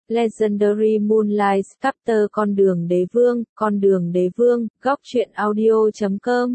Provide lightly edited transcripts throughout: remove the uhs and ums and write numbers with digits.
Legendary Moonlight Chapter Con đường đế vương, góc truyện audio.com.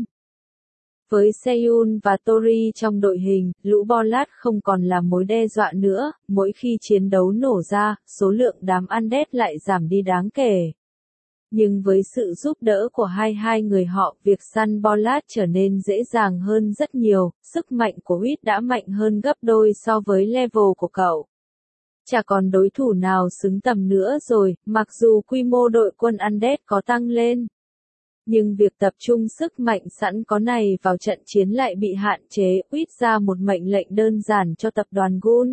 Với Seiyun và Tori trong đội hình, lũ Bolat không còn là mối đe dọa nữa, mỗi khi chiến đấu nổ ra, số lượng đám undead lại giảm đi đáng kể. Nhưng với sự giúp đỡ của hai người họ, việc săn Bolat trở nên dễ dàng hơn rất nhiều, sức mạnh của Huyết đã mạnh hơn gấp đôi so với level của cậu. Chả còn đối thủ nào xứng tầm nữa rồi, mặc dù quy mô đội quân undead có tăng lên. Nhưng việc tập trung sức mạnh sẵn có này vào trận chiến lại bị hạn chế, Huyết ra một mệnh lệnh đơn giản cho tập đoàn Ghoul,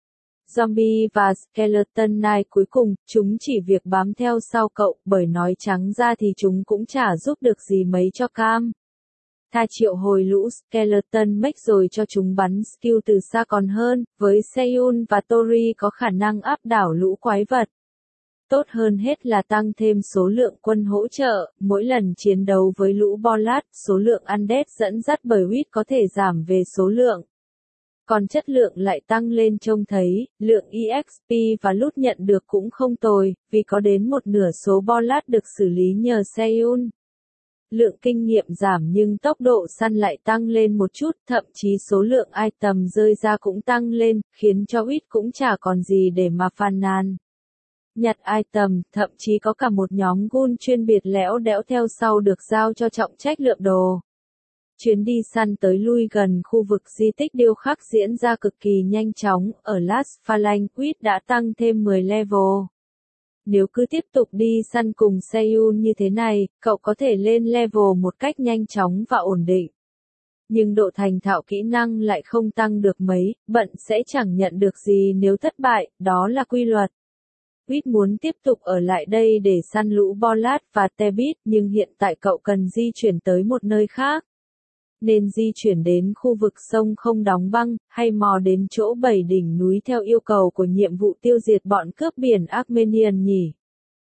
Zombie và Skeleton Knight cuối cùng, chúng chỉ việc bám theo sau cậu, bởi nói trắng ra thì chúng cũng chả giúp được gì mấy cho Cam. Tha triệu hồi lũ Skeleton Mech rồi cho chúng bắn skill từ xa còn hơn, với Seiyun và Tori có khả năng áp đảo lũ quái vật. Tốt hơn hết là tăng thêm số lượng quân hỗ trợ, mỗi lần chiến đấu với lũ Bolat, số lượng undead dẫn dắt bởi Huyết có thể giảm về số lượng. Còn chất lượng lại tăng lên trông thấy, lượng EXP và loot nhận được cũng không tồi, vì có đến một nửa số Bolat được xử lý nhờ Seiyun. Lượng kinh nghiệm giảm nhưng tốc độ săn lại tăng lên một chút, thậm chí số lượng item rơi ra cũng tăng lên, khiến cho Huyết cũng chả còn gì để mà phàn nàn. Nhặt item, thậm chí có cả một nhóm Ghoul chuyên biệt lẽo đẽo theo sau được giao cho trọng trách lượm đồ. Chuyến đi săn tới lui gần khu vực di tích điêu khắc diễn ra cực kỳ nhanh chóng, ở Last Phalanx Huyết đã tăng thêm 10 level. Nếu cứ tiếp tục đi săn cùng Seiyun như thế này, cậu có thể lên level một cách nhanh chóng và ổn định. Nhưng độ thành thạo kỹ năng lại không tăng được mấy, bận sẽ chẳng nhận được gì nếu thất bại, đó là quy luật. Huyết muốn tiếp tục ở lại đây để săn lũ Bolat và Tebbit, nhưng hiện tại cậu cần di chuyển tới một nơi khác. Nên di chuyển đến khu vực sông không đóng băng, hay mò đến chỗ 7 đỉnh núi theo yêu cầu của nhiệm vụ tiêu diệt bọn cướp biển Armenian nhỉ?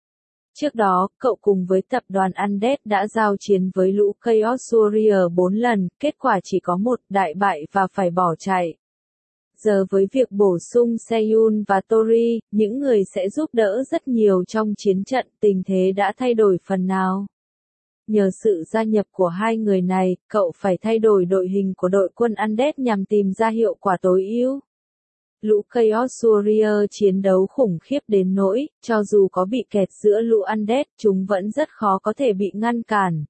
Trước đó, cậu cùng với tập đoàn Undead đã giao chiến với lũ Chaos Warrior 4 lần, kết quả chỉ có một, đại bại và phải bỏ chạy. Giờ với việc bổ sung Seiyun và Tori, những người sẽ giúp đỡ rất nhiều trong chiến trận, tình thế đã thay đổi phần nào. Nhờ sự gia nhập của hai người này, cậu phải thay đổi đội hình của đội quân Undead nhằm tìm ra hiệu quả tối ưu. Lũ Chaos Warrior chiến đấu khủng khiếp đến nỗi, cho dù có bị kẹt giữa lũ Undead, chúng vẫn rất khó có thể bị ngăn cản.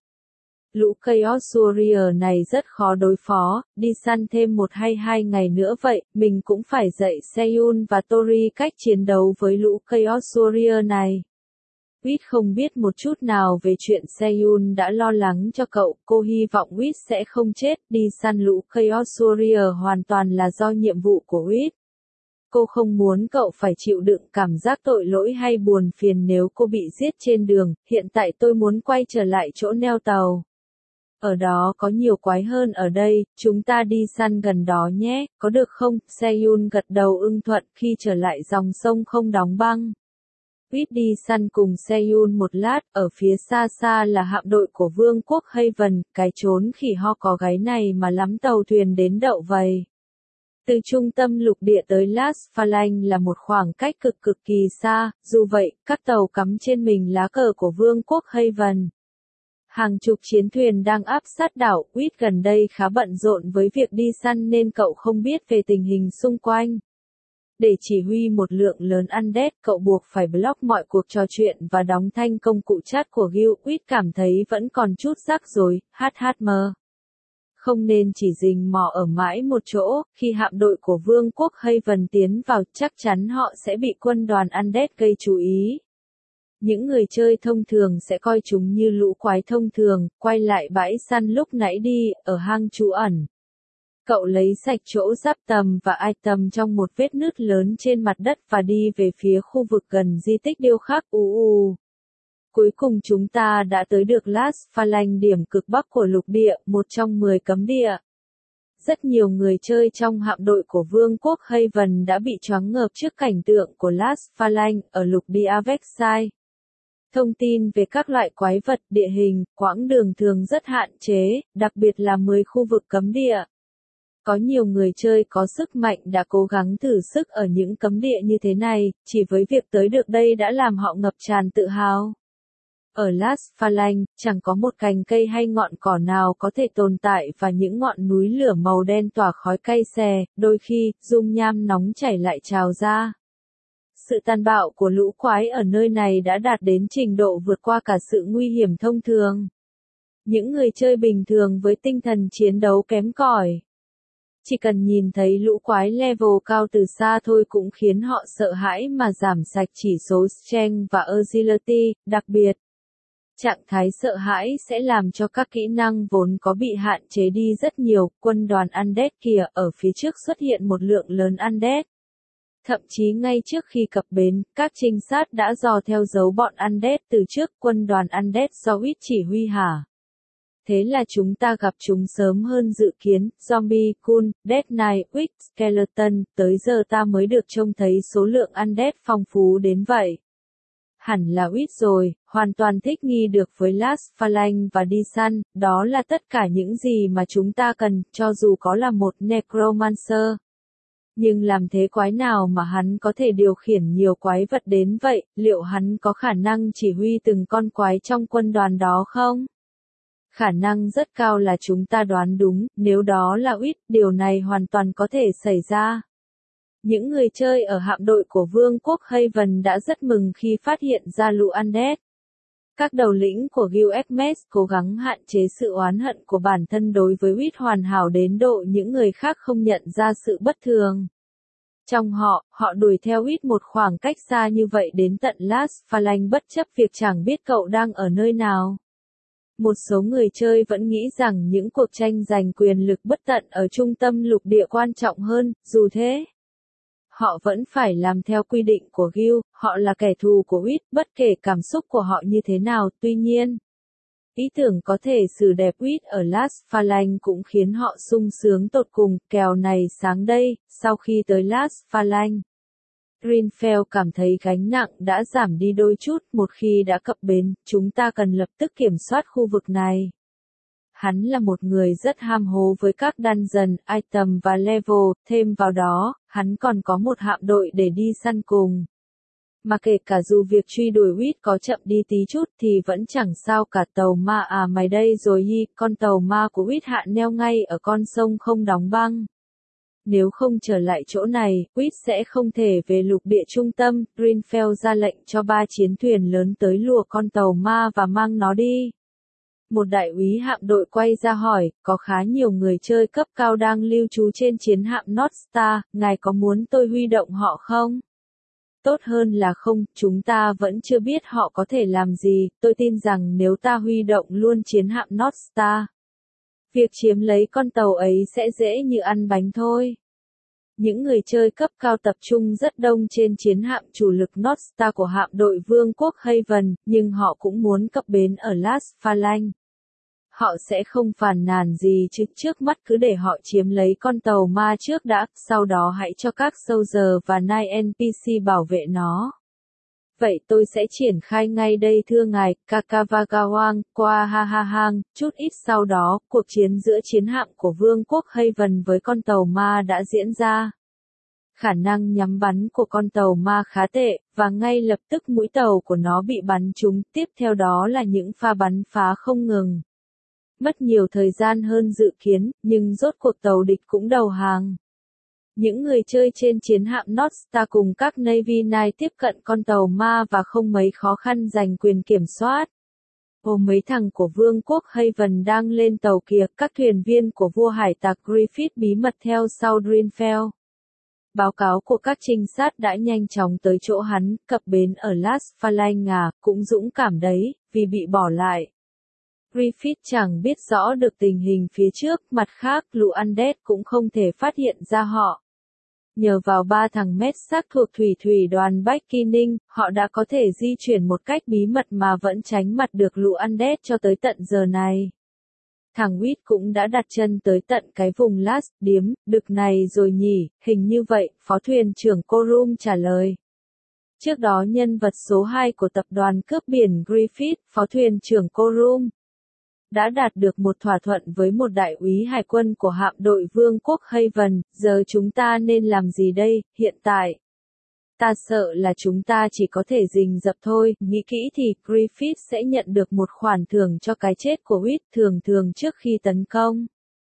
Lũ Chaos Warrior này rất khó đối phó, đi săn thêm 1 hay 2 ngày nữa vậy, mình cũng phải dạy Seiyun và Tori cách chiến đấu với lũ Chaos Warrior này. Huyết không biết một chút nào về chuyện Seiyun đã lo lắng cho cậu, cô hy vọng Huyết sẽ không chết, đi săn lũ Chaos Warrior hoàn toàn là do nhiệm vụ của Huyết. Cô không muốn cậu phải chịu đựng cảm giác tội lỗi hay buồn phiền nếu cô bị giết trên đường, hiện tại tôi muốn quay trở lại chỗ neo tàu. Ở đó có nhiều quái hơn ở đây, chúng ta đi săn gần đó nhé, có được không? Seiyun gật đầu ưng thuận khi trở lại dòng sông không đóng băng. Huyết đi săn cùng Seiyun một lát, ở phía xa xa là hạm đội của Vương quốc Haven, cái chốn khỉ ho có gáy này mà lắm tàu thuyền đến đậu vầy. Từ trung tâm lục địa tới Last Phalanx là một khoảng cách cực kỳ xa, dù vậy, các tàu cắm trên mình lá cờ của Vương quốc Haven. Hàng chục chiến thuyền đang áp sát đảo, Huyết gần đây khá bận rộn với việc đi săn nên cậu không biết về tình hình xung quanh. Để chỉ huy một lượng lớn undead, cậu buộc phải block mọi cuộc trò chuyện và đóng thanh công cụ chat của Guild. Huyết cảm thấy vẫn còn chút rắc rối, HHM. Không nên chỉ rình mò ở mãi một chỗ, khi hạm đội của Vương quốc Haven tiến vào, chắc chắn họ sẽ bị quân đoàn undead gây chú ý. Những người chơi thông thường sẽ coi chúng như lũ quái thông thường, quay lại bãi săn lúc nãy đi, ở hang trú ẩn. Cậu lấy sạch chỗ giáp tầm và item trong một vết nứt lớn trên mặt đất và đi về phía khu vực gần di tích điêu khắc Cuối cùng chúng ta đã tới được Last Phalanx, điểm cực bắc của lục địa, một trong 10 cấm địa. Rất nhiều người chơi trong hạm đội của Vương quốc Haven đã bị choáng ngợp trước cảnh tượng của Last Phalanx ở lục địa Vexai. Thông tin về các loại quái vật, địa hình, quãng đường thường rất hạn chế, đặc biệt là 10 khu vực cấm địa. Có nhiều người chơi có sức mạnh đã cố gắng thử sức ở những cấm địa như thế này, chỉ với việc tới được đây đã làm họ ngập tràn tự hào. Ở Las Phalanx, chẳng có một cành cây hay ngọn cỏ nào có thể tồn tại và những ngọn núi lửa màu đen tỏa khói cay xè, đôi khi, dung nham nóng chảy lại trào ra. Sự tàn bạo của lũ quái ở nơi này đã đạt đến trình độ vượt qua cả sự nguy hiểm thông thường. Những người chơi bình thường với tinh thần chiến đấu kém cỏi, chỉ cần nhìn thấy lũ quái level cao từ xa thôi cũng khiến họ sợ hãi mà giảm sạch chỉ số Strength và Agility, đặc biệt. Trạng thái sợ hãi sẽ làm cho các kỹ năng vốn có bị hạn chế đi rất nhiều. Quân đoàn Undead kìa, ở phía trước xuất hiện một lượng lớn Undead. Thậm chí ngay trước khi cập bến, các trinh sát đã dò theo dấu bọn Undead từ trước. Quân đoàn Undead do Witch chỉ huy hả? Thế là chúng ta gặp chúng sớm hơn dự kiến. Zombie, Ghoul, Dead Knight, Witch, Skeleton, tới giờ ta mới được trông thấy số lượng Undead phong phú đến vậy. Hẳn là Witch rồi, hoàn toàn thích nghi được với Las Phalanx và đi săn, đó là tất cả những gì mà chúng ta cần, cho dù có là một Necromancer. Nhưng làm thế quái nào mà hắn có thể điều khiển nhiều quái vật đến vậy, liệu hắn có khả năng chỉ huy từng con quái trong quân đoàn đó không? Khả năng rất cao là chúng ta đoán đúng, nếu đó là Witch, điều này hoàn toàn có thể xảy ra. Những người chơi ở hạm đội của Vương quốc Haven đã rất mừng khi phát hiện ra lũ Undead. Các đầu lĩnh của Guild Xmas cố gắng hạn chế sự oán hận của bản thân đối với Witch hoàn hảo đến độ những người khác không nhận ra sự bất thường. Trong họ đuổi theo Witch một khoảng cách xa như vậy đến tận Las Phalanx bất chấp việc chẳng biết cậu đang ở nơi nào. Một số người chơi vẫn nghĩ rằng những cuộc tranh giành quyền lực bất tận ở trung tâm lục địa quan trọng hơn, dù thế. Họ vẫn phải làm theo quy định của Guild, họ là kẻ thù của Witch, bất kể cảm xúc của họ như thế nào, tuy nhiên. Ý tưởng có thể xử đẹp Witch ở Las Phalanx cũng khiến họ sung sướng tột cùng, kèo này sáng đây, sau khi tới Las Phalanx. Greenfell cảm thấy gánh nặng đã giảm đi đôi chút, một khi đã cập bến, chúng ta cần lập tức kiểm soát khu vực này. Hắn là một người rất ham hố với các dungeon, item và level, thêm vào đó, hắn còn có một hạm đội để đi săn cùng. Mà kể cả dù việc truy đuổi Witch có chậm đi tí chút thì vẫn chẳng sao cả. Tàu ma à, mày đây rồi hi, con tàu ma của Witch hạ neo ngay ở con sông không đóng băng. Nếu không trở lại chỗ này, Witch sẽ không thể về lục địa trung tâm. Greenfell ra lệnh cho 3 chiến thuyền lớn tới lùa con tàu ma và mang nó đi. Một đại úy hạm đội quay ra hỏi, có khá nhiều người chơi cấp cao đang lưu trú trên chiến hạm North Star, ngài có muốn tôi huy động họ không? Tốt hơn là không, chúng ta vẫn chưa biết họ có thể làm gì, tôi tin rằng nếu ta huy động luôn chiến hạm North Star, việc chiếm lấy con tàu ấy sẽ dễ như ăn bánh thôi. Những người chơi cấp cao tập trung rất đông trên chiến hạm chủ lực North Star của hạm đội Vương quốc Haven, nhưng họ cũng muốn cập bến ở Las Phalanx. Họ sẽ không phàn nàn gì chứ, trước mắt cứ để họ chiếm lấy con tàu ma trước đã, sau đó hãy cho các soldier và Night NPC bảo vệ nó. Vậy tôi sẽ triển khai ngay đây thưa ngài, Kakavagawang, qua Hahahang. Chút ít sau đó, cuộc chiến giữa chiến hạm của Vương quốc Haven với con tàu ma đã diễn ra. Khả năng nhắm bắn của con tàu ma khá tệ, và ngay lập tức mũi tàu của nó bị bắn trúng, tiếp theo đó là những pha bắn phá không ngừng. Mất nhiều thời gian hơn dự kiến, nhưng rốt cuộc tàu địch cũng đầu hàng. Những người chơi trên chiến hạm North Star cùng các Navy Knight tiếp cận con tàu ma và không mấy khó khăn giành quyền kiểm soát. Mấy thằng của Vương quốc Haven đang lên tàu kìa, các thuyền viên của vua hải tặc Griffith bí mật theo sau Greenfell. Báo cáo của các trinh sát đã nhanh chóng tới chỗ hắn, cập bến ở Las Phalanx cũng dũng cảm đấy, vì bị bỏ lại. Griffith chẳng biết rõ được tình hình phía trước, mặt khác lũ Undead cũng không thể phát hiện ra họ. Nhờ vào 3 thằng mét xác thuộc thủy đoàn Backing, họ đã có thể di chuyển một cách bí mật mà vẫn tránh mặt được lũ Undead cho tới tận giờ này. Thằng Witch cũng đã đặt chân tới tận cái vùng Last Điếm, đực này rồi nhỉ, hình như vậy, phó thuyền trưởng Corum trả lời. Trước đó nhân vật số 2 của tập đoàn cướp biển Griffith, phó thuyền trưởng Corum. đã đạt được một thỏa thuận với một đại úy hải quân của hạm đội Vương quốc Haven, giờ chúng ta nên làm gì đây, hiện tại? Ta sợ là chúng ta chỉ có thể rình rập thôi, nghĩ kỹ thì Griffith sẽ nhận được một khoản thưởng cho cái chết của Whit thường trước khi tấn công.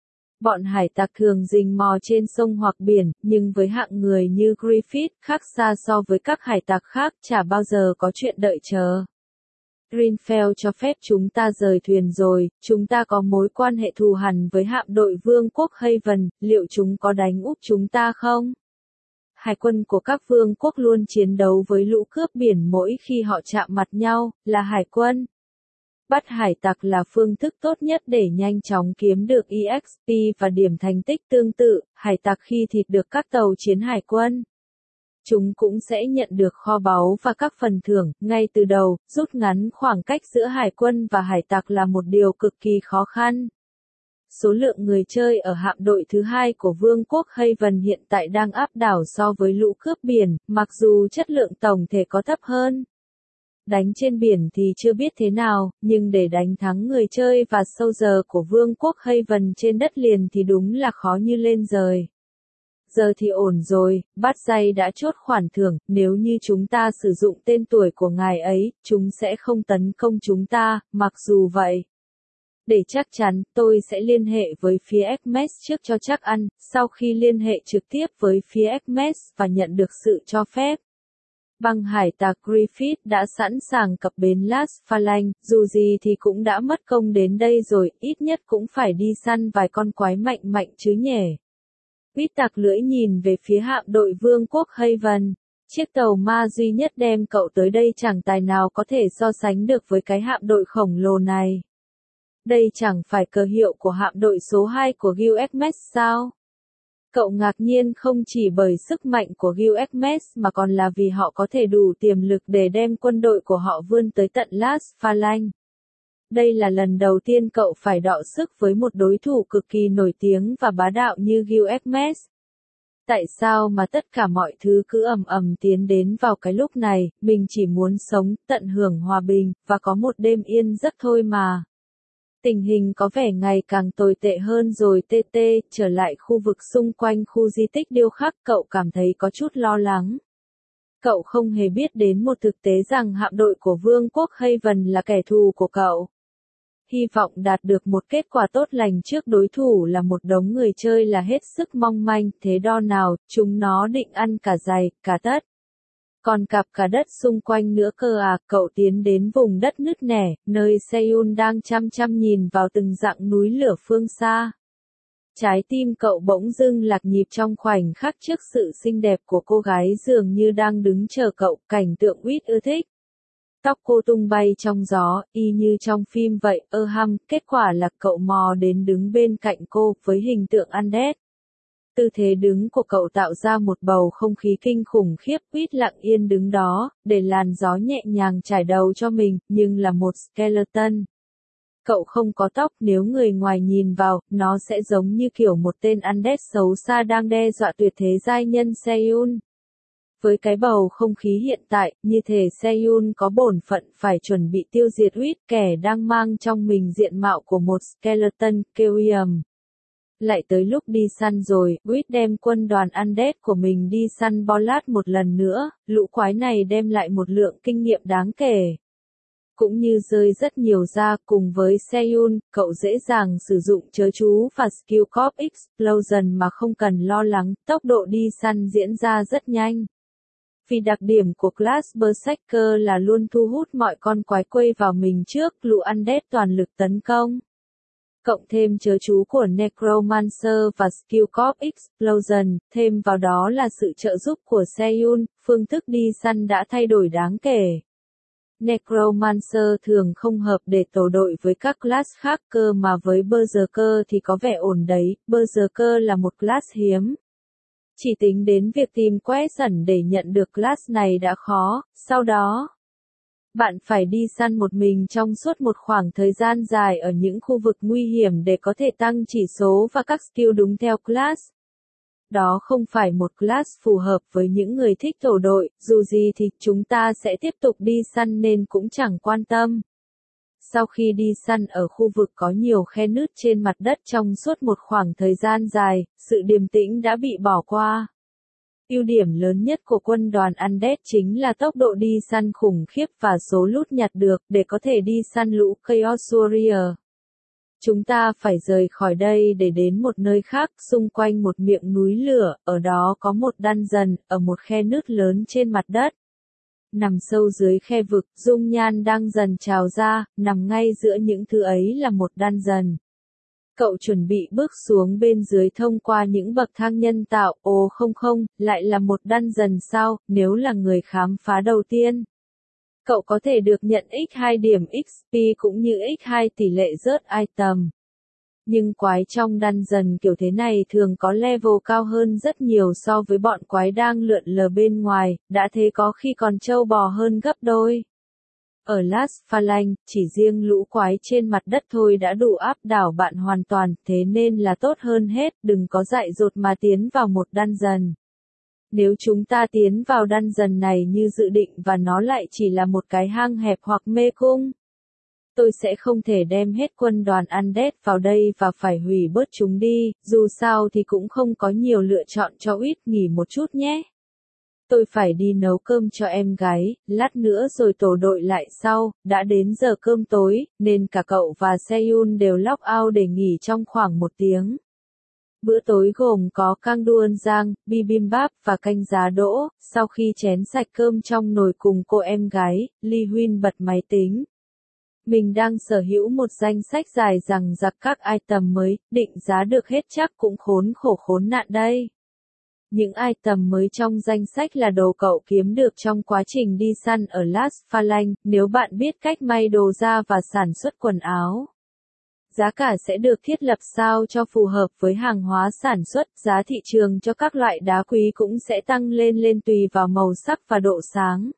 Bọn hải tặc thường rình mò trên sông hoặc biển, nhưng với hạng người như Griffith khác xa so với các hải tặc khác, chả bao giờ có chuyện đợi chờ. Greenfell cho phép chúng ta rời thuyền rồi, chúng ta có mối quan hệ thù hằn với hạm đội Vương quốc Haven, liệu chúng có đánh úp chúng ta không? Hải quân của các vương quốc luôn chiến đấu với lũ cướp biển mỗi khi họ chạm mặt nhau, là hải quân. Bắt hải tặc là phương thức tốt nhất để nhanh chóng kiếm được EXP và điểm thành tích tương tự, hải tặc khi thịt được các tàu chiến hải quân. Chúng cũng sẽ nhận được kho báu và các phần thưởng, ngay từ đầu, rút ngắn khoảng cách giữa hải quân và hải tặc là một điều cực kỳ khó khăn. Số lượng người chơi ở hạm đội thứ hai của Vương quốc Haven hiện tại đang áp đảo so với lũ cướp biển, mặc dù chất lượng tổng thể có thấp hơn. Đánh trên biển thì chưa biết thế nào, nhưng để đánh thắng người chơi và soldier của Vương quốc Haven trên đất liền thì đúng là khó như lên trời. Giờ thì ổn rồi, Bát Dây đã chốt khoản thưởng, nếu như chúng ta sử dụng tên tuổi của ngài ấy, chúng sẽ không tấn công chúng ta, mặc dù vậy. Để chắc chắn, tôi sẽ liên hệ với phía Hermes trước cho chắc ăn, sau khi liên hệ trực tiếp với phía Hermes và nhận được sự cho phép. Băng hải tặc Griffith đã sẵn sàng cập bến Las Phalanx, dù gì thì cũng đã mất công đến đây rồi, ít nhất cũng phải đi săn vài con quái mạnh chứ nhỉ. Quýt tặc lưỡi nhìn về phía hạm đội Vương quốc Haven. Chiếc tàu ma duy nhất đem cậu tới đây chẳng tài nào có thể so sánh được với cái hạm đội khổng lồ này. Đây chẳng phải cờ hiệu của hạm đội số 2 của Guild Hermes sao? Cậu ngạc nhiên không chỉ bởi sức mạnh của Guild Hermes mà còn là vì họ có thể đủ tiềm lực để đem quân đội của họ vươn tới tận Las Phalanx. Đây là lần đầu tiên cậu phải đọ sức với một đối thủ cực kỳ nổi tiếng và bá đạo như Guild Hermes. Tại sao mà tất cả mọi thứ cứ ầm tiến đến vào cái lúc này, mình chỉ muốn sống, tận hưởng hòa bình, và có một đêm yên giấc thôi mà. Tình hình có vẻ ngày càng tồi tệ hơn rồi trở lại khu vực xung quanh khu di tích điêu khắc cậu cảm thấy có chút lo lắng. Cậu không hề biết đến một thực tế rằng hạm đội của Vương quốc Haven là kẻ thù của cậu. Hy vọng đạt được một kết quả tốt lành trước đối thủ là một đống người chơi là hết sức mong manh, thế đo nào, chúng nó định ăn cả giày, cả tất. Còn cặp cả đất xung quanh nữa cơ à, cậu tiến đến vùng đất nứt nẻ, nơi Seoul đang chăm nhìn vào từng dặng núi lửa phương xa. Trái tim cậu bỗng dưng lạc nhịp trong khoảnh khắc trước sự xinh đẹp của cô gái dường như đang đứng chờ cậu, cảnh tượng Whit ưa thích. Tóc cô tung bay trong gió, y như trong phim vậy, kết quả là cậu mò đến đứng bên cạnh cô, với hình tượng undead. Tư thế đứng của cậu tạo ra một bầu không khí kinh khủng khiếp, Quýt lặng yên đứng đó, để làn gió nhẹ nhàng trải đầu cho mình, nhưng là một skeleton. Cậu không có tóc, nếu người ngoài nhìn vào, nó sẽ giống như kiểu một tên undead xấu xa đang đe dọa tuyệt thế giai nhân Seoul. Với cái bầu không khí hiện tại, như thể Seoul có bổn phận phải chuẩn bị tiêu diệt Whit, kẻ đang mang trong mình diện mạo của một skeleton, kêu ầm. Lại tới lúc đi săn rồi, Whit đem quân đoàn undead của mình đi săn Bolat một lần nữa, lũ quái này đem lại một lượng kinh nghiệm đáng kể. Cũng như rơi rất nhiều ra, cùng với Seoul, cậu dễ dàng sử dụng chớ chú và skill corp explosion mà không cần lo lắng, tốc độ đi săn diễn ra rất nhanh. Vì đặc điểm của class Berserker là luôn thu hút mọi con quái quây vào mình trước, lũ undead toàn lực tấn công. Cộng thêm chớ chú của Necromancer và Skill Corp Explosion, thêm vào đó là sự trợ giúp của Seoul, phương thức đi săn đã thay đổi đáng kể. Necromancer thường không hợp để tổ đội với các class khác cơ mà với Berserker thì có vẻ ổn đấy, Berserker là một class hiếm. Chỉ tính đến việc tìm question để nhận được class này đã khó, sau đó bạn phải đi săn một mình trong suốt một khoảng thời gian dài ở những khu vực nguy hiểm để có thể tăng chỉ số và các skill đúng theo class. Đó không phải một class phù hợp với những người thích tổ đội, dù gì thì chúng ta sẽ tiếp tục đi săn nên cũng chẳng quan tâm. sau khi đi săn ở khu vực có nhiều khe nứt trên mặt đất trong suốt một khoảng thời gian dài, sự điềm tĩnh đã bị bỏ qua. Ưu điểm lớn nhất của quân đoàn Undead chính là tốc độ đi săn khủng khiếp và số loot nhặt được để có thể đi săn lũ Chaos Warrior. Chúng ta phải rời khỏi đây để đến một nơi khác, xung quanh một miệng núi lửa, ở đó có một dungeon, ở một khe nứt lớn trên mặt đất. Nằm sâu dưới khe vực, dung nhan đang dần trào ra, nằm ngay giữa những thứ ấy là một dungeon. Cậu chuẩn bị bước xuống bên dưới thông qua những bậc thang nhân tạo, ồ không, lại là một dungeon sao, nếu là người khám phá đầu tiên. Cậu có thể được nhận x2 điểm XP cũng như x2 tỷ lệ rớt item. Nhưng quái trong dungeon kiểu thế này thường có level cao hơn rất nhiều so với bọn quái đang lượn lờ bên ngoài, đã thế có khi còn trâu bò hơn gấp đôi. Ở Last Phalanx, chỉ riêng lũ quái trên mặt đất thôi đã đủ áp đảo bạn hoàn toàn, thế nên là tốt hơn hết, đừng có dại dột mà tiến vào một dungeon. Nếu chúng ta tiến vào dungeon này như dự định và nó lại chỉ là một cái hang hẹp hoặc mê cung, tôi sẽ không thể đem hết quân đoàn Undead vào đây và phải hủy bớt chúng đi, dù sao thì cũng không có nhiều lựa chọn cho Uýt, nghỉ một chút nhé. Tôi phải đi nấu cơm cho em gái, lát nữa rồi tổ đội lại sau, đã đến giờ cơm tối, nên cả cậu và Seyun đều log out để nghỉ trong khoảng 1 tiếng. Bữa tối gồm có cang duon rang, bibimbap và canh giá đỗ. Sau khi chén sạch cơm trong nồi cùng cô em gái, Lee Huyên bật máy tính. Mình đang sở hữu một danh sách dài dằng dặc các item mới, định giá được hết chắc cũng khốn khổ khốn nạn đây. Những item mới trong danh sách là đồ cậu kiếm được trong quá trình đi săn ở Last Phalanx, nếu bạn biết cách may đồ da và sản xuất quần áo. Giá cả sẽ được thiết lập sao cho phù hợp với hàng hóa sản xuất, giá thị trường cho các loại đá quý cũng sẽ tăng lên tùy vào màu sắc và độ sáng.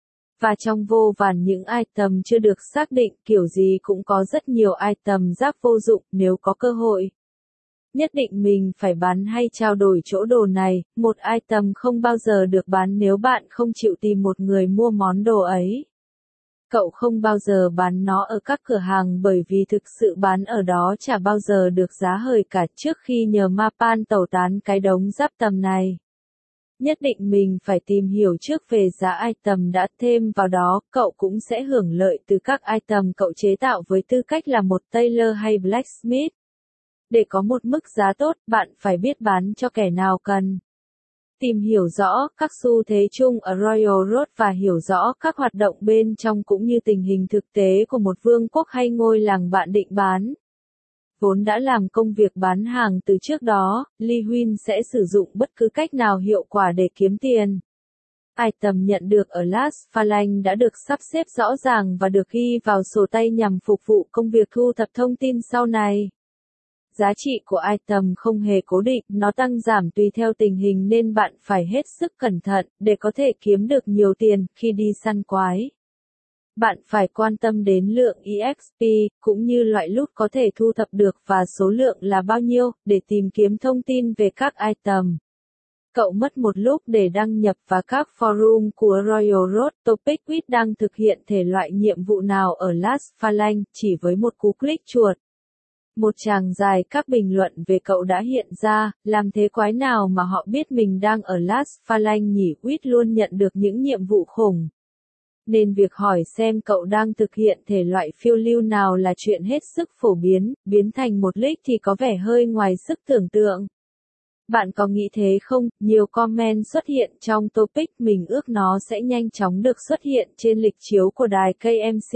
Và trong vô vàn những item chưa được xác định, kiểu gì cũng có rất nhiều item rác vô dụng, nếu có cơ hội. Nhất định mình phải bán hay trao đổi chỗ đồ này, một item không bao giờ được bán nếu bạn không chịu tìm một người mua món đồ ấy. Cậu không bao giờ bán nó ở các cửa hàng bởi vì thực sự bán ở đó chả bao giờ được giá hời cả trước khi nhờ Mapan tẩu tán cái đống giáp tầm này. Nhất định mình phải tìm hiểu trước về giá item đã thêm vào đó, cậu cũng sẽ hưởng lợi từ các item cậu chế tạo với tư cách là một tailor hay blacksmith. Để có một mức giá tốt, bạn phải biết bán cho kẻ nào cần. Tìm hiểu rõ các xu thế chung ở Royal Road và hiểu rõ các hoạt động bên trong cũng như tình hình thực tế của một vương quốc hay ngôi làng bạn định bán. Vốn đã làm công việc bán hàng từ trước đó, Lee Huyên sẽ sử dụng bất cứ cách nào hiệu quả để kiếm tiền. Item nhận được ở Last Phalanx đã được sắp xếp rõ ràng và được ghi vào sổ tay nhằm phục vụ công việc thu thập thông tin sau này. Giá trị của item không hề cố định, nó tăng giảm tùy theo tình hình nên bạn phải hết sức cẩn thận để có thể kiếm được nhiều tiền khi đi săn quái. Bạn phải quan tâm đến lượng EXP, cũng như loại loot có thể thu thập được và số lượng là bao nhiêu, để tìm kiếm thông tin về các item. Cậu mất một lúc để đăng nhập vào các forum của Royal Road. Topic Quit đang thực hiện thể loại nhiệm vụ nào ở Last Phalanx chỉ với một cú click chuột. Một tràng dài các bình luận về cậu đã hiện ra, làm thế quái nào mà họ biết mình đang ở Last Phalanx nhỉ? Quit luôn nhận được những nhiệm vụ khủng. Nên việc hỏi xem cậu đang thực hiện thể loại phiêu lưu nào là chuyện hết sức phổ biến, biến thành một leak thì có vẻ hơi ngoài sức tưởng tượng. Bạn có nghĩ thế không? Nhiều comment xuất hiện trong topic, mình ước nó sẽ nhanh chóng được xuất hiện trên lịch chiếu của đài KMC.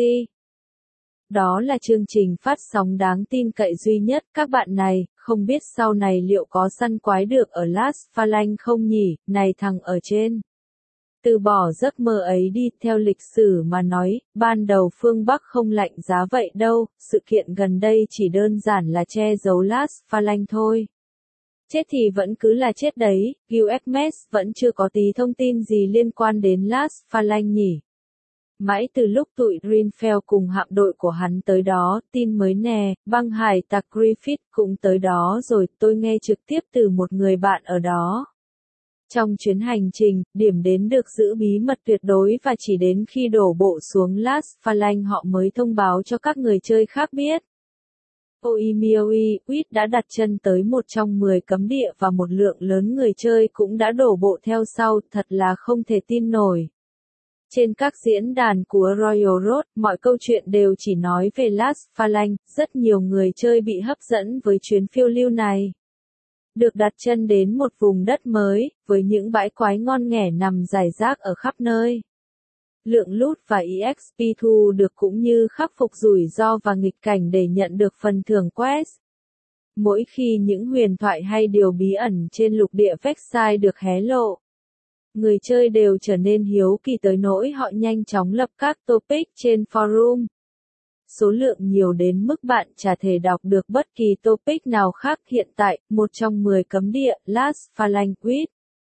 Đó là chương trình phát sóng đáng tin cậy duy nhất. Các bạn này, không biết sau này liệu có săn quái được ở Last Phalanx không nhỉ? Này thằng ở trên. Từ bỏ giấc mơ ấy đi, theo lịch sử mà nói, ban đầu phương Bắc không lạnh giá vậy đâu, sự kiện gần đây chỉ đơn giản là che giấu Last Phalanx thôi. Chết thì vẫn cứ là chết đấy, UXMS vẫn chưa có tí thông tin gì liên quan đến Last Phalanx nhỉ. Mãi từ lúc tụi Greenfell cùng hạm đội của hắn tới đó, tin mới nè, băng hải tặc Griffith cũng tới đó rồi, tôi nghe trực tiếp từ một người bạn ở đó. Trong chuyến hành trình, điểm đến được giữ bí mật tuyệt đối và chỉ đến khi đổ bộ xuống Las Phalanx họ mới thông báo cho các người chơi khác biết. Oimioi, Wit đã đặt chân tới một trong 10 cấm địa và một lượng lớn người chơi cũng đã đổ bộ theo sau, thật là không thể tin nổi. Trên các diễn đàn của Royal Road, mọi câu chuyện đều chỉ nói về Las Phalanx, rất nhiều người chơi bị hấp dẫn với chuyến phiêu lưu này. Được đặt chân đến một vùng đất mới, với những bãi quái ngon nghẻ nằm rải rác ở khắp nơi. Lượng loot và EXP thu được cũng như khắc phục rủi ro và nghịch cảnh để nhận được phần thưởng quest. Mỗi khi những huyền thoại hay điều bí ẩn trên lục địa Vexai được hé lộ, người chơi đều trở nên hiếu kỳ tới nỗi họ nhanh chóng lập các topic trên forum. Số lượng nhiều đến mức bạn chả thể đọc được bất kỳ topic nào khác. Hiện tại, một trong 10 cấm địa, Las Phalanx Wit,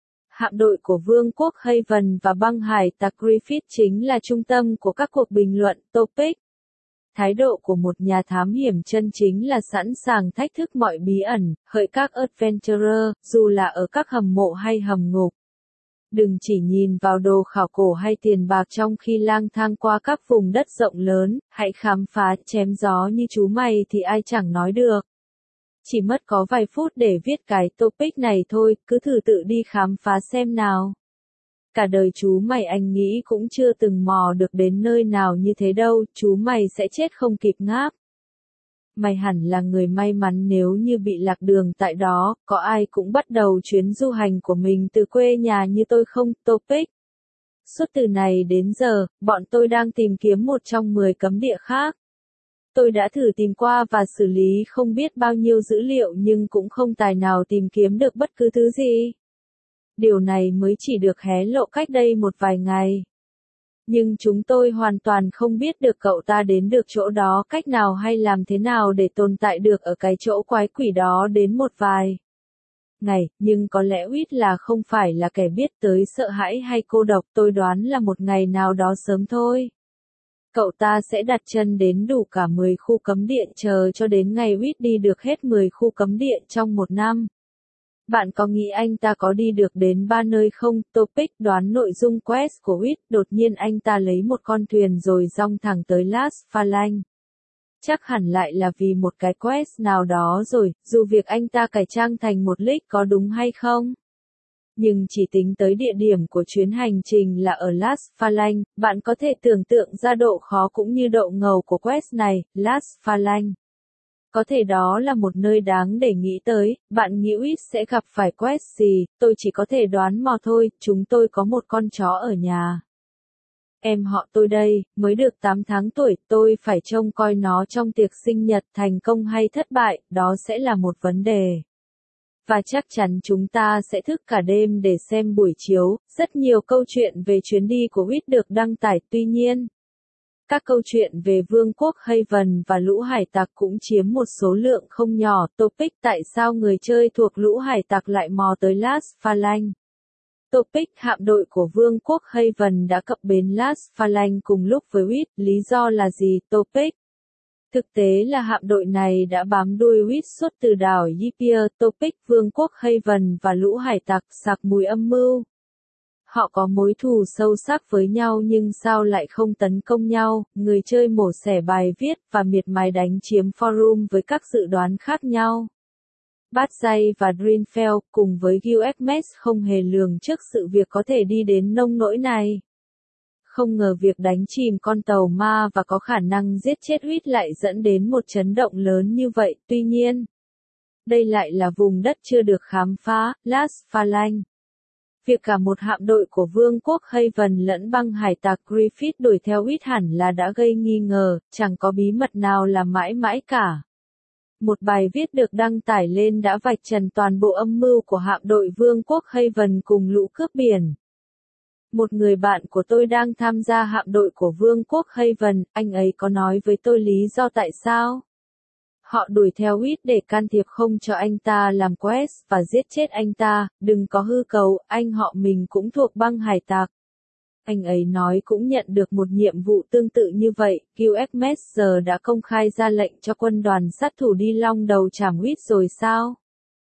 hạm đội của Vương quốc Haven và băng hải tặc Griffith chính là trung tâm của các cuộc bình luận topic. Thái độ của một nhà thám hiểm chân chính là sẵn sàng thách thức mọi bí ẩn, hỡi các adventurer, dù là ở các hầm mộ hay hầm ngục. Đừng chỉ nhìn vào đồ khảo cổ hay tiền bạc trong khi lang thang qua các vùng đất rộng lớn, hãy khám phá, chém gió như chú mày thì ai chẳng nói được. Chỉ mất có vài phút để viết cái topic này thôi, cứ thử tự đi khám phá xem nào. Cả đời chú mày anh nghĩ cũng chưa từng mò được đến nơi nào như thế đâu, chú mày sẽ chết không kịp ngáp. Mày hẳn là người may mắn nếu như bị lạc đường tại đó, có ai cũng bắt đầu chuyến du hành của mình từ quê nhà như tôi không, topic. Suốt từ này đến giờ, bọn tôi đang tìm kiếm một trong 10 cấm địa khác. Tôi đã thử tìm qua và xử lý không biết bao nhiêu dữ liệu nhưng cũng không tài nào tìm kiếm được bất cứ thứ gì. Điều này mới chỉ được hé lộ cách đây một vài ngày. Nhưng chúng tôi hoàn toàn không biết được cậu ta đến được chỗ đó cách nào hay làm thế nào để tồn tại được ở cái chỗ quái quỷ đó đến một vài ngày, nhưng có lẽ Wit là không phải là kẻ biết tới sợ hãi hay cô độc, tôi đoán là một ngày nào đó sớm thôi. Cậu ta sẽ đặt chân đến đủ cả 10 khu cấm địa chờ cho đến ngày Wit đi được hết 10 khu cấm địa trong một năm. Bạn có nghĩ anh ta có đi được đến 3 nơi không? Topic đoán nội dung quest của Wit, đột nhiên anh ta lấy một con thuyền rồi dong thẳng tới Las Phalanx. Chắc hẳn lại là vì một cái quest nào đó rồi, dù việc anh ta cải trang thành một leak có đúng hay không. Nhưng chỉ tính tới địa điểm của chuyến hành trình là ở Las Phalanx, bạn có thể tưởng tượng ra độ khó cũng như độ ngầu của quest này, Las Phalanx. Có thể đó là một nơi đáng để nghĩ tới, bạn nghĩ Wit sẽ gặp phải quest gì, tôi chỉ có thể đoán mò thôi, chúng tôi có một con chó ở nhà. Em họ tôi đây, mới được 8 tháng tuổi, tôi phải trông coi nó trong tiệc sinh nhật thành công hay thất bại, đó sẽ là một vấn đề. Và chắc chắn chúng ta sẽ thức cả đêm để xem buổi chiếu, rất nhiều câu chuyện về chuyến đi của Wit được đăng tải, tuy nhiên. Các câu chuyện về Vương quốc Haven và lũ hải tặc cũng chiếm một số lượng không nhỏ. Topic tại sao người chơi thuộc lũ hải tặc lại mò tới Las Phalanx? Topic hạm đội của Vương quốc Haven đã cập bến Las Phalanx cùng lúc với Wit, lý do là gì? Topic. Thực tế là hạm đội này đã bám đuôi Wit suốt từ đảo Ypier. Topic Vương quốc Haven và lũ hải tặc sạc mùi âm mưu. Họ có mối thù sâu sắc với nhau nhưng sao lại không tấn công nhau, người chơi mổ xẻ bài viết và miệt mài đánh chiếm forum với các dự đoán khác nhau. Batzai và Drinfeld cùng với Gilgamesh không hề lường trước sự việc có thể đi đến nông nỗi này. Không ngờ việc đánh chìm con tàu ma và có khả năng giết chết Wit lại dẫn đến một chấn động lớn như vậy, tuy nhiên. Đây lại là vùng đất chưa được khám phá, Las Phalanx. Việc cả một hạm đội của Vương quốc Haven lẫn băng hải tặc Griffith đuổi theo Wit hẳn là đã gây nghi ngờ, chẳng có bí mật nào là mãi mãi cả. Một bài viết được đăng tải lên đã vạch trần toàn bộ âm mưu của hạm đội Vương quốc Haven cùng lũ cướp biển. Một người bạn của tôi đang tham gia hạm đội của Vương quốc Haven, anh ấy có nói với tôi lý do tại sao. Họ đuổi theo Wit để can thiệp không cho anh ta làm quest và giết chết anh ta, đừng có hư cấu, anh họ mình cũng thuộc băng hải tặc. Anh ấy nói cũng nhận được một nhiệm vụ tương tự như vậy, Gilgamesh giờ đã công khai ra lệnh cho quân đoàn sát thủ đi long đầu chảm Wit rồi sao?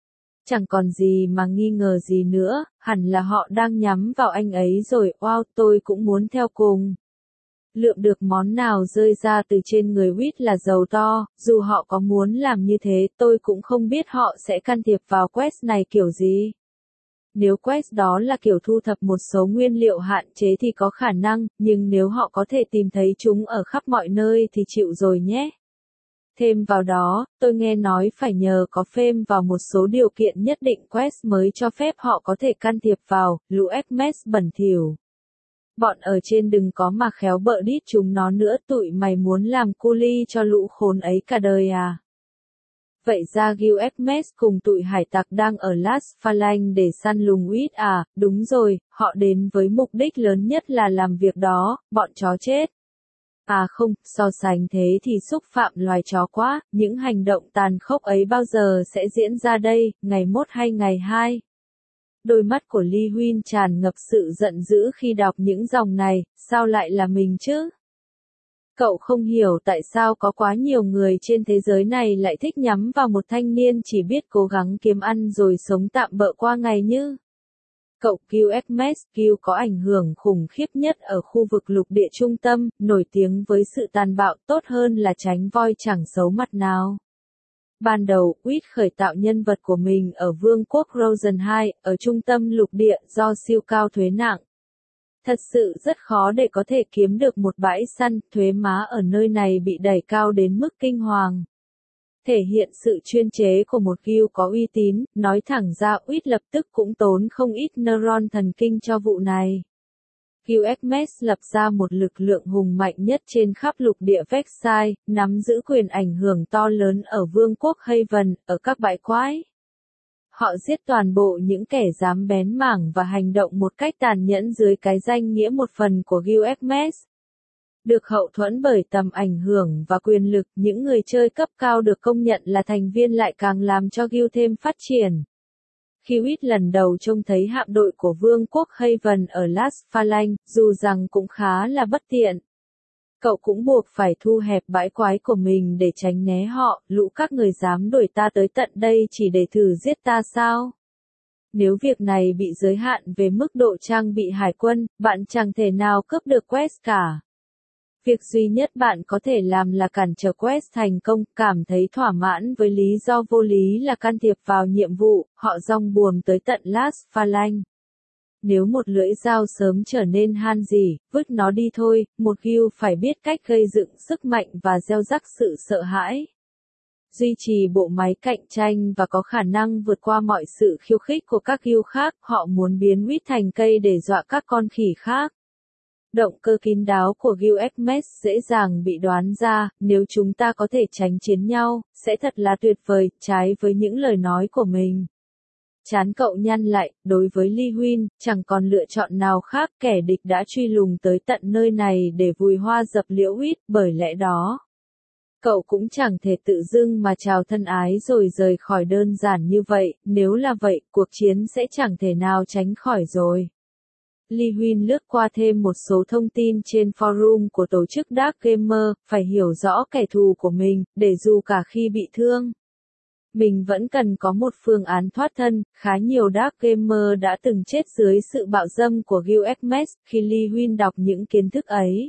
Chẳng còn gì mà nghi ngờ gì nữa, hẳn là họ đang nhắm vào anh ấy rồi, wow, tôi cũng muốn theo cùng. Lượm được món nào rơi ra từ trên người Whit là giàu to, dù họ có muốn làm như thế, tôi cũng không biết họ sẽ can thiệp vào quest này kiểu gì. Nếu quest đó là kiểu thu thập một số nguyên liệu hạn chế thì có khả năng, nhưng nếu họ có thể tìm thấy chúng ở khắp mọi nơi thì chịu rồi nhé. Thêm vào đó, tôi nghe nói phải nhờ có phêm vào một số điều kiện nhất định quest mới cho phép họ có thể can thiệp vào, lũ Hermes bẩn thỉu. Bọn ở trên đừng có mà khéo bợ đít chúng nó nữa, tụi mày muốn làm cu li cho lũ khốn ấy cả đời à? Vậy ra Gil Hermes cùng tụi hải tặc đang ở Las Phalanx để săn lùng Whit à? Đúng rồi, họ đến với mục đích lớn nhất là làm việc đó, bọn chó chết. À không, so sánh thế thì xúc phạm loài chó quá, những hành động tàn khốc ấy bao giờ sẽ diễn ra đây, ngày 1 hay ngày 2? Đôi mắt của Lee Huynh tràn ngập sự giận dữ khi đọc những dòng này, sao lại là mình chứ? Cậu không hiểu tại sao có quá nhiều người trên thế giới này lại thích nhắm vào một thanh niên chỉ biết cố gắng kiếm ăn rồi sống tạm bợ qua ngày như. Cậu Gil Hermes, Gil có ảnh hưởng khủng khiếp nhất ở khu vực lục địa trung tâm, nổi tiếng với sự tàn bạo, tốt hơn là tránh voi chẳng xấu mặt nào. Ban đầu, Whit khởi tạo nhân vật của mình ở Vương quốc Rosen 2, ở trung tâm lục địa do siêu cao thuế nặng. Thật sự rất khó để có thể kiếm được một bãi săn, thuế má ở nơi này bị đẩy cao đến mức kinh hoàng. Thể hiện sự chuyên chế của một Gil có uy tín, nói thẳng ra Whit lập tức cũng tốn không ít neuron thần kinh cho vụ này. Gil Hermes lập ra một lực lượng hùng mạnh nhất trên khắp lục địa Vexai, nắm giữ quyền ảnh hưởng to lớn ở Vương quốc Haven, ở các bãi quái. Họ giết toàn bộ những kẻ dám bén mảng và hành động một cách tàn nhẫn dưới cái danh nghĩa một phần của Gil Hermes. Được hậu thuẫn bởi tầm ảnh hưởng và quyền lực, những người chơi cấp cao được công nhận là thành viên lại càng làm cho Gil thêm phát triển. Khi Whit lần đầu trông thấy hạm đội của Vương quốc Haven ở Las Phalanx, dù rằng cũng khá là bất tiện, cậu cũng buộc phải thu hẹp bãi quái của mình để tránh né họ, lũ các người dám đuổi ta tới tận đây chỉ để thử giết ta sao? Nếu việc này bị giới hạn về mức độ trang bị hải quân, bạn chẳng thể nào cướp được quest cả. Việc duy nhất bạn có thể làm là cản trở quest thành công, cảm thấy thỏa mãn với lý do vô lý là can thiệp vào nhiệm vụ, họ dong buồm tới tận Las Phalanx. Nếu một lưỡi dao sớm trở nên han gì, vứt nó đi thôi, một Gil phải biết cách gây dựng sức mạnh và gieo rắc sự sợ hãi. Duy trì bộ máy cạnh tranh và có khả năng vượt qua mọi sự khiêu khích của các Gil khác, họ muốn biến Whit thành cây để dọa các con khỉ khác. Động cơ kín đáo của Gil Hermes dễ dàng bị đoán ra, nếu chúng ta có thể tránh chiến nhau, sẽ thật là tuyệt vời, trái với những lời nói của mình. Trán cậu nhăn lại, đối với Lee Huynh, chẳng còn lựa chọn nào khác, kẻ địch đã truy lùng tới tận nơi này để vùi hoa dập liễu Whit, bởi lẽ đó. Cậu cũng chẳng thể tự dưng mà chào thân ái rồi rời khỏi đơn giản như vậy, nếu là vậy, cuộc chiến sẽ chẳng thể nào tránh khỏi rồi. Lee Huynh lướt qua thêm một số thông tin trên forum của tổ chức Dark Gamer, phải hiểu rõ kẻ thù của mình, để dù cả khi bị thương, mình vẫn cần có một phương án thoát thân. Khá nhiều Dark Gamer đã từng chết dưới sự bạo dâm của Gil Hermes, khi Lee Huynh đọc những kiến thức ấy.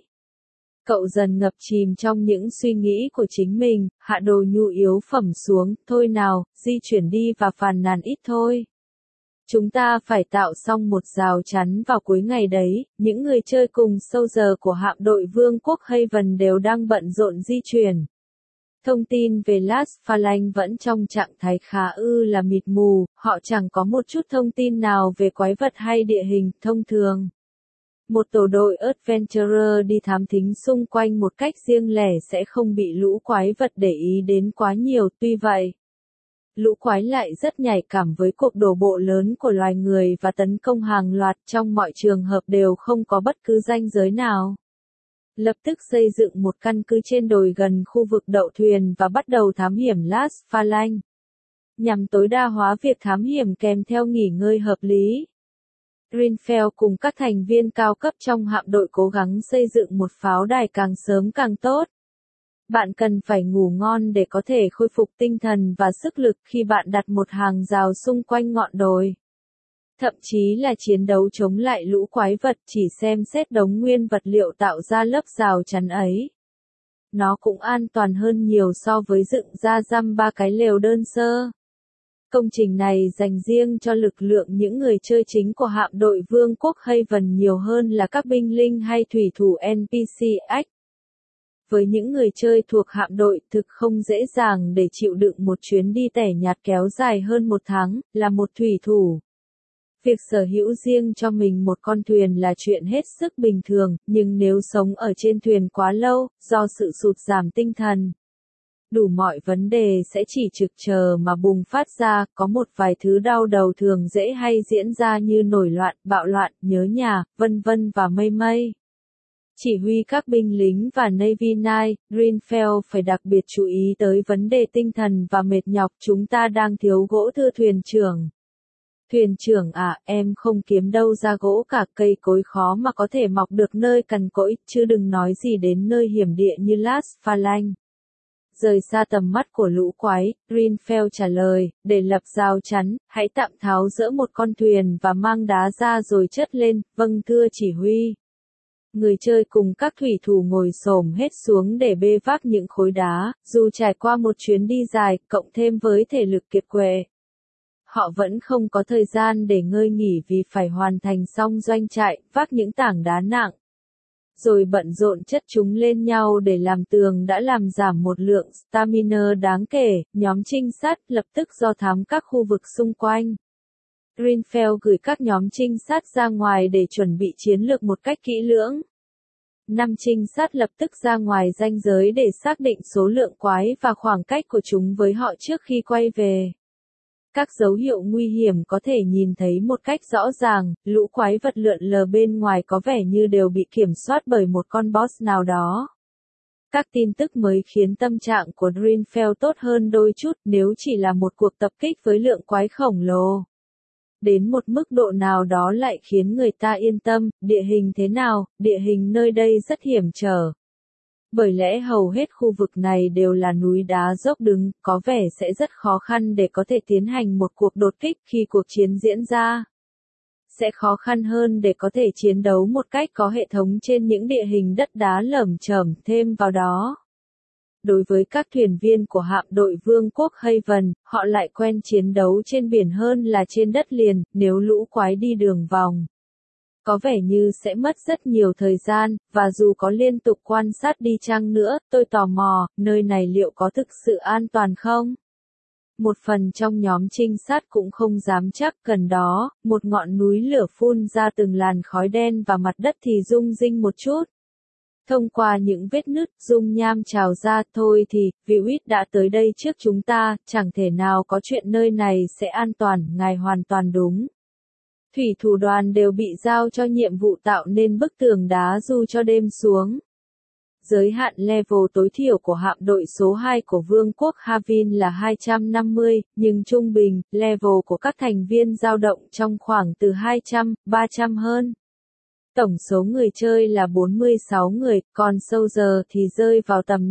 Cậu dần ngập chìm trong những suy nghĩ của chính mình, hạ đồ nhu yếu phẩm xuống, thôi nào, di chuyển đi và phàn nàn ít thôi. Chúng ta phải tạo xong một rào chắn vào cuối ngày đấy, những người chơi cùng soldier của hạm đội Vương quốc Haven đều đang bận rộn di chuyển. Thông tin về Las Phalanx vẫn trong trạng thái khá là mịt mù, họ chẳng có một chút thông tin nào về quái vật hay địa hình, thông thường. Một tổ đội adventurer đi thám thính xung quanh một cách riêng lẻ sẽ không bị lũ quái vật để ý đến quá nhiều, tuy vậy. Lũ quái lại rất nhạy cảm với cuộc đổ bộ lớn của loài người và tấn công hàng loạt, trong mọi trường hợp đều không có bất cứ ranh giới nào. Lập tức xây dựng một căn cứ trên đồi gần khu vực đậu thuyền và bắt đầu thám hiểm Las Phalanx. Nhằm tối đa hóa việc thám hiểm kèm theo nghỉ ngơi hợp lý. Greenfell cùng các thành viên cao cấp trong hạm đội cố gắng xây dựng một pháo đài càng sớm càng tốt. Bạn cần phải ngủ ngon để có thể khôi phục tinh thần và sức lực khi bạn đặt một hàng rào xung quanh ngọn đồi. Thậm chí là chiến đấu chống lại lũ quái vật chỉ xem xét đống nguyên vật liệu tạo ra lớp rào chắn ấy. Nó cũng an toàn hơn nhiều so với dựng ra dăm ba cái lều đơn sơ. Công trình này dành riêng cho lực lượng những người chơi chính của hạm đội Vương quốc Haven nhiều hơn là các binh linh hay thủy thủ NPC ách. Với những người chơi thuộc hạm đội thực không dễ dàng để chịu đựng một chuyến đi tẻ nhạt kéo dài hơn một tháng, là một thủy thủ. Việc sở hữu riêng cho mình một con thuyền là chuyện hết sức bình thường, nhưng nếu sống ở trên thuyền quá lâu, do sự sụt giảm tinh thần, đủ mọi vấn đề sẽ chỉ trực chờ mà bùng phát ra, có một vài thứ đau đầu thường dễ hay diễn ra như nổi loạn, bạo loạn, nhớ nhà, vân vân và mây mây. Chỉ huy các binh lính và Navy Knight, Greenfell phải đặc biệt chú ý tới vấn đề tinh thần và mệt nhọc. Chúng ta đang thiếu gỗ thưa thuyền trưởng. Thuyền trưởng à, em không kiếm đâu ra gỗ cả, cây cối khó mà có thể mọc được nơi cằn cỗi, chứ đừng nói gì đến nơi hiểm địa như Las Phalanx. Rời xa tầm mắt của lũ quái, Greenfell trả lời, để lập rào chắn, hãy tạm tháo dỡ một con thuyền và mang đá ra rồi chất lên, vâng thưa chỉ huy. Người chơi cùng các thủy thủ ngồi xổm hết xuống để bê vác những khối đá, dù trải qua một chuyến đi dài, cộng thêm với thể lực kiệt quệ. Họ vẫn không có thời gian để ngơi nghỉ vì phải hoàn thành xong doanh trại, vác những tảng đá nặng. Rồi bận rộn chất chúng lên nhau để làm tường đã làm giảm một lượng stamina đáng kể. Nhóm trinh sát lập tức do thám các khu vực xung quanh. Greenfell gửi các nhóm trinh sát ra ngoài để chuẩn bị chiến lược một cách kỹ lưỡng. 5 trinh sát lập tức ra ngoài ranh giới để xác định số lượng quái và khoảng cách của chúng với họ trước khi quay về. Các dấu hiệu nguy hiểm có thể nhìn thấy một cách rõ ràng, lũ quái vật lượn lờ bên ngoài có vẻ như đều bị kiểm soát bởi một con boss nào đó. Các tin tức mới khiến tâm trạng của Greenfell tốt hơn đôi chút nếu chỉ là một cuộc tập kích với lượng quái khổng lồ. Đến một mức độ nào đó lại khiến người ta yên tâm, địa hình thế nào, địa hình nơi đây rất hiểm trở. Bởi lẽ hầu hết khu vực này đều là núi đá dốc đứng, có vẻ sẽ rất khó khăn để có thể tiến hành một cuộc đột kích khi cuộc chiến diễn ra. Sẽ khó khăn hơn để có thể chiến đấu một cách có hệ thống trên những địa hình đất đá lởm chởm thêm vào đó. Đối với các thuyền viên của hạm đội Vương quốc Haven, họ lại quen chiến đấu trên biển hơn là trên đất liền, nếu lũ quái đi đường vòng. Có vẻ như sẽ mất rất nhiều thời gian, và dù có liên tục quan sát đi chăng nữa, tôi tò mò, nơi này liệu có thực sự an toàn không? Một phần trong nhóm trinh sát cũng không dám chắc, gần đó, một ngọn núi lửa phun ra từng làn khói đen và mặt đất thì rung rinh một chút. Thông qua những vết nứt, dung nham trào ra, thôi thì, Viewit đã tới đây trước chúng ta, chẳng thể nào có chuyện nơi này sẽ an toàn, ngài hoàn toàn đúng. Thủy thủ đoàn đều bị giao cho nhiệm vụ tạo nên bức tường đá dù cho đêm xuống. Giới hạn level tối thiểu của hạm đội số 2 của Vương quốc Havin là 250, nhưng trung bình, level của các thành viên dao động trong khoảng từ 200, 300 hơn. Tổng số người chơi là 46 người, còn Soldier thì rơi vào tầm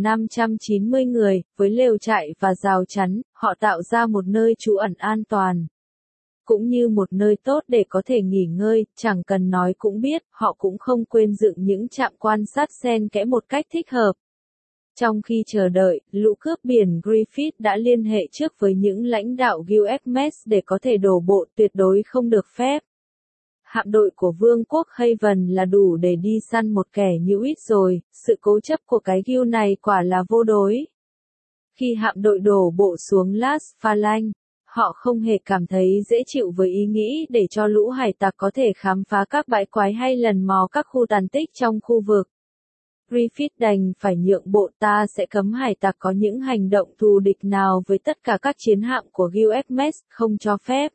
590 người, với lều trại và rào chắn, họ tạo ra một nơi trú ẩn an toàn. Cũng như một nơi tốt để có thể nghỉ ngơi, chẳng cần nói cũng biết, họ cũng không quên dựng những trạm quan sát xen kẽ một cách thích hợp. Trong khi chờ đợi, lũ cướp biển Griffith đã liên hệ trước với những lãnh đạo Guildmess để có thể đổ bộ, tuyệt đối không được phép. Hạm đội của Vương quốc Haven là đủ để đi săn một kẻ như ít rồi, sự cố chấp của cái guild này quả là vô đối. Khi hạm đội đổ bộ xuống Las Phalanx, họ không hề cảm thấy dễ chịu với ý nghĩ để cho lũ hải tặc có thể khám phá các bãi quái hay lần mò các khu tàn tích trong khu vực. Griffith đành phải nhượng bộ, ta sẽ cấm hải tặc có những hành động thù địch nào với tất cả các chiến hạm của Guildmess, không cho phép.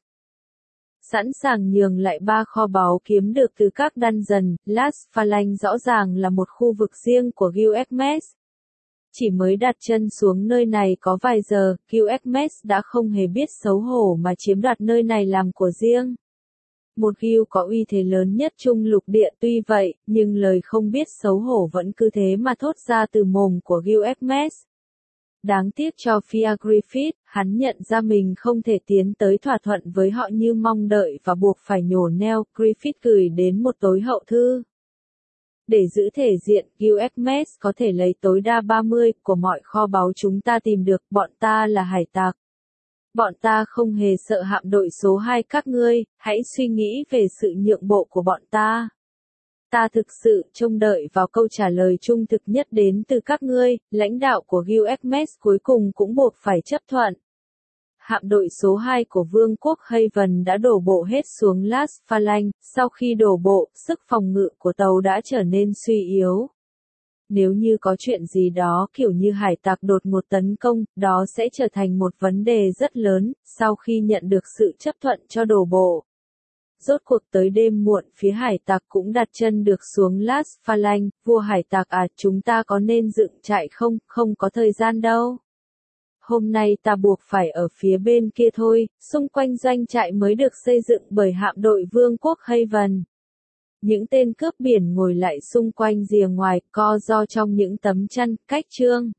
Sẵn sàng nhường lại 3 kho báu kiếm được từ các dungeon, Las Phalanx rõ ràng là một khu vực riêng của Guildmess. Chỉ mới đặt chân xuống nơi này có vài giờ, Guildmess đã không hề biết xấu hổ mà chiếm đoạt nơi này làm của riêng. một guild có uy thế lớn nhất trung lục địa. Tuy vậy, nhưng lời không biết xấu hổ vẫn cứ thế mà thốt ra từ mồm của Guild Hermes. Đáng tiếc cho Fia Griffith, hắn nhận ra mình không thể tiến tới thỏa thuận với họ như mong đợi và buộc phải nhổ neo. Griffith gửi đến một tối hậu thư. Để giữ thể diện, Guild Hermes có thể lấy tối đa 30 của mọi kho báu chúng ta tìm được. Bọn ta là hải tặc. Bọn ta không hề sợ hạm đội số 2 các ngươi, hãy suy nghĩ về sự nhượng bộ của bọn ta. Ta thực sự trông đợi vào câu trả lời trung thực nhất đến từ các ngươi. Lãnh đạo của Guild Hermes cuối cùng cũng buộc phải chấp thuận. Hạm đội số 2 của Vương quốc Haven đã đổ bộ hết xuống Las Phalanx. Sau khi đổ bộ, sức phòng ngự của tàu đã trở nên suy yếu. Nếu như có chuyện gì đó kiểu như hải tặc đột ngột tấn công, đó sẽ trở thành một vấn đề rất lớn. Sau khi nhận được sự chấp thuận cho đổ bộ, rốt cuộc tới đêm muộn phía hải tặc cũng đặt chân được xuống Las Phalanx. Vua hải tặc à, chúng ta có nên dựng trại không? Không có thời gian đâu. Hôm nay ta buộc phải ở phía bên kia thôi. Xung quanh doanh trại mới được xây dựng bởi hạm đội Vương quốc Haven. Những tên cướp biển ngồi lại xung quanh rìa ngoài, co ro trong những tấm chăn, cách trương.